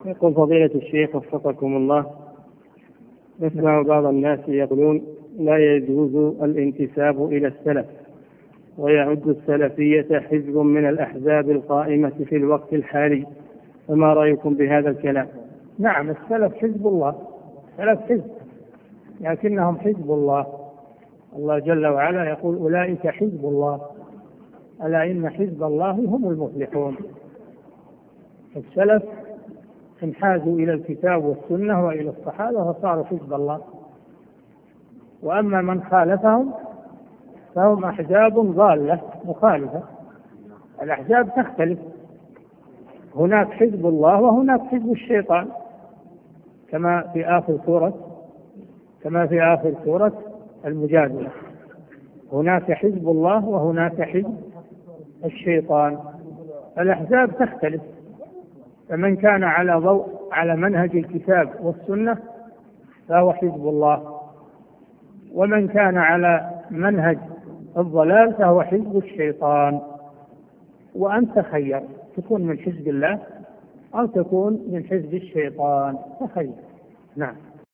يقول فضيلة الشيخ وفقكم الله، نسمع بعض الناس يقولون لا يجوز الانتساب إلى السلف، ويعد السلفية حزب من الأحزاب القائمة في الوقت الحالي، فما رأيكم بهذا الكلام؟ نعم، السلف حزب الله، السلف حزب، لكنهم حزب الله. الله جل وعلا يقول أولئك حزب الله، ألا إن حزب الله هم المفلحون. السلف انحازوا إلى الكتاب والسنة وإلى الصحابة فصاروا حزب الله، وأما من خالفهم فهم أحزاب ضالة مخالفة. الأحزاب تختلف، هناك حزب الله وهناك حزب الشيطان، كما في آخر سورة المجادلة، هناك حزب الله وهناك حزب الشيطان. الأحزاب تختلف، فمن كان على منهج الكتاب والسنة فهو حزب الله، ومن كان على منهج الضلال فهو حزب الشيطان. وأنت خير، تكون من حزب الله أو تكون من حزب الشيطان، تخير. نعم.